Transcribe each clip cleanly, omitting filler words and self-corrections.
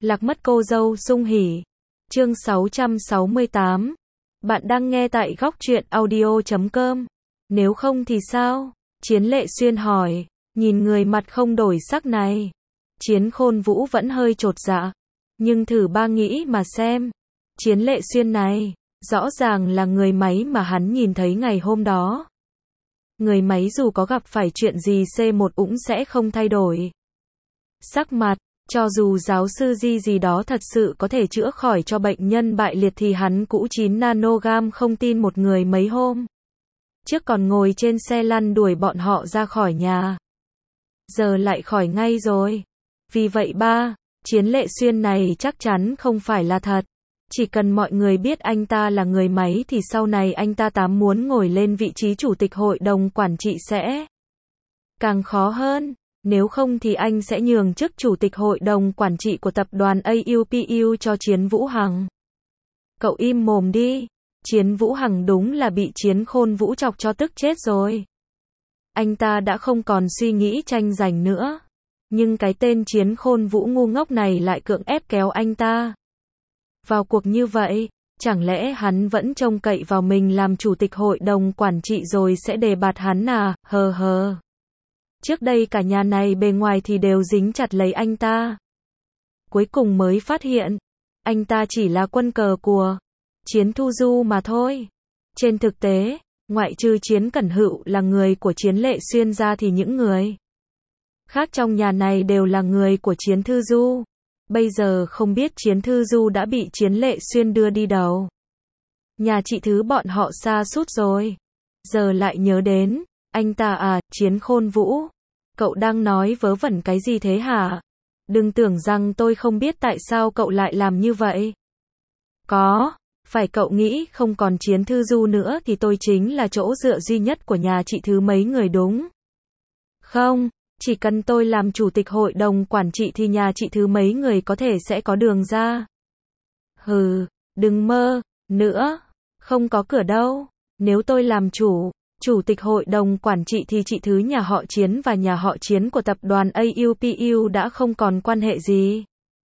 Lạc mất cô dâu sung hỉ. Chương 668. Bạn đang nghe tại góc truyện audio.com. Nếu không thì sao? Chiến Lệ Xuyên hỏi. Nhìn người mặt không đổi sắc này. Chiến Khôn Vũ vẫn hơi chột dạ. Nhưng thử ba nghĩ mà xem. Chiến Lệ Xuyên này, rõ ràng là người máy mà hắn nhìn thấy ngày hôm đó. Người máy dù có gặp phải chuyện gì C1 cũng sẽ không thay đổi sắc mặt. Cho dù giáo sư Di gì đó thật sự có thể chữa khỏi cho bệnh nhân bại liệt thì hắn cũng 9 nanogam không tin một người mấy hôm trước còn ngồi trên xe lăn đuổi bọn họ ra khỏi nhà. Giờ lại khỏi ngay rồi. Vì vậy Chiến Lệ Xuyên này chắc chắn không phải là thật. Chỉ cần mọi người biết anh ta là người máy thì sau này anh ta muốn ngồi lên vị trí chủ tịch hội đồng quản trị sẽ càng khó hơn. Nếu không thì anh sẽ nhường chức chủ tịch hội đồng quản trị của tập đoàn AUPU cho Chiến Vũ Hằng. Cậu im mồm đi. Chiến Vũ Hằng đúng là bị Chiến Khôn Vũ chọc cho tức chết rồi. Anh ta đã không còn suy nghĩ tranh giành nữa. Nhưng cái tên Chiến Khôn Vũ ngu ngốc này lại cưỡng ép kéo anh ta vào cuộc như vậy. Chẳng lẽ hắn vẫn trông cậy vào mình làm chủ tịch hội đồng quản trị rồi sẽ đề bạt hắn à? Hờ hờ. Trước đây cả nhà này bề ngoài thì đều dính chặt lấy anh ta. Cuối cùng mới phát hiện, anh ta chỉ là quân cờ của Chiến Thu Du mà thôi. Trên thực tế, ngoại trừ Chiến Cẩn Hựu là người của Chiến Lệ Xuyên ra thì những người khác trong nhà này đều là người của Chiến Thư Du. Bây giờ không biết Chiến Thư Du đã bị Chiến Lệ Xuyên đưa đi đâu. Nhà chị Thứ bọn họ sa sút rồi. Giờ lại nhớ đến, anh ta à, Chiến Khôn Vũ. Cậu đang nói vớ vẩn cái gì thế hả? Đừng tưởng rằng tôi không biết tại sao cậu lại làm như vậy. Phải cậu nghĩ không còn Chiến Thư Du nữa thì tôi chính là chỗ dựa duy nhất của nhà chị Thứ mấy người đúng không? Chỉ cần tôi làm chủ tịch hội đồng quản trị thì nhà chị Thứ mấy người có thể sẽ có đường ra. Hừ, đừng mơ nữa. Không có cửa đâu. Nếu tôi làm chủ tịch hội đồng quản trị thì chị Thứ nhà họ Chiến và nhà họ Chiến của tập đoàn AUPU đã không còn quan hệ gì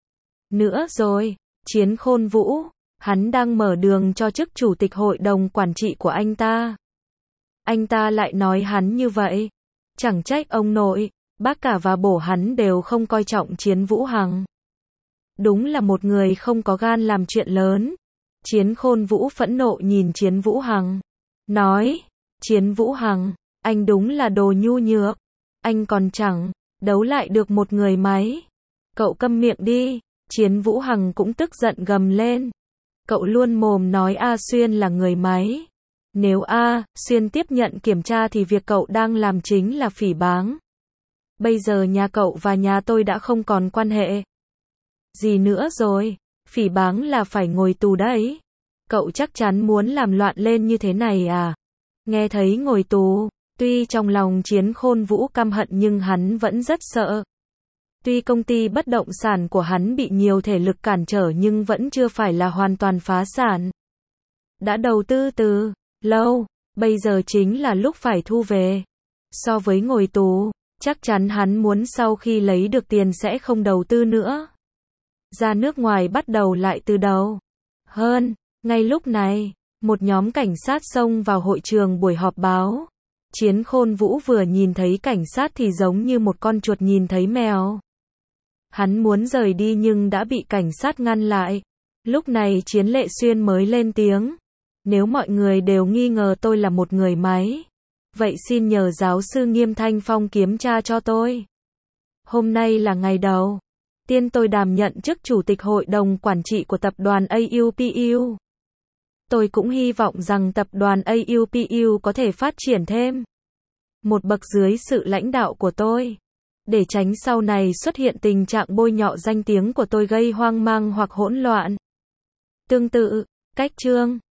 nữa rồi. Chiến Khôn Vũ, hắn đang mở đường cho chức chủ tịch hội đồng quản trị của anh ta. Anh ta lại nói hắn như vậy. Chẳng trách ông nội, bác cả và bổ hắn đều không coi trọng Chiến Vũ Hằng. Đúng là một người không có gan làm chuyện lớn. Chiến Khôn Vũ phẫn nộ nhìn Chiến Vũ Hằng. Nói, Chiến Vũ Hằng, anh đúng là đồ nhu nhược. Anh còn chẳng đấu lại được một người máy. Cậu câm miệng đi. Chiến Vũ Hằng cũng tức giận gầm lên. Cậu luôn mồm nói A Xuyên là người máy. Nếu A Xuyên tiếp nhận kiểm tra thì việc cậu đang làm chính là phỉ báng. Bây giờ nhà cậu và nhà tôi đã không còn quan hệ gì nữa rồi. Phỉ báng là phải ngồi tù đấy. Cậu chắc chắn muốn làm loạn lên như thế này à? Nghe thấy ngồi tù, tuy trong lòng Chiến Khôn Vũ căm hận nhưng hắn vẫn rất sợ. Tuy công ty bất động sản của hắn bị nhiều thể lực cản trở nhưng vẫn chưa phải là hoàn toàn phá sản. Đã đầu tư từ lâu, bây giờ chính là lúc phải thu về. So với ngồi tù, chắc chắn hắn muốn sau khi lấy được tiền sẽ không đầu tư nữa. Ra nước ngoài bắt đầu lại từ đầu. Ngay lúc này, một nhóm cảnh sát xông vào hội trường buổi họp báo. Chiến Khôn Vũ vừa nhìn thấy cảnh sát thì giống như một con chuột nhìn thấy mèo. Hắn muốn rời đi nhưng đã bị cảnh sát ngăn lại. Lúc này Chiến Lệ Xuyên mới lên tiếng. Nếu mọi người đều nghi ngờ tôi là một người máy, vậy xin nhờ giáo sư Nghiêm Thanh Phong kiểm tra cho tôi. Hôm nay là ngày đầu tiên tôi đảm nhận chức chủ tịch hội đồng quản trị của tập đoàn AUPU. Tôi cũng hy vọng rằng tập đoàn AUPU có thể phát triển thêm một bậc dưới sự lãnh đạo của tôi, để tránh sau này xuất hiện tình trạng bôi nhọ danh tiếng của tôi gây hoang mang hoặc hỗn loạn. Tương tự, cách chương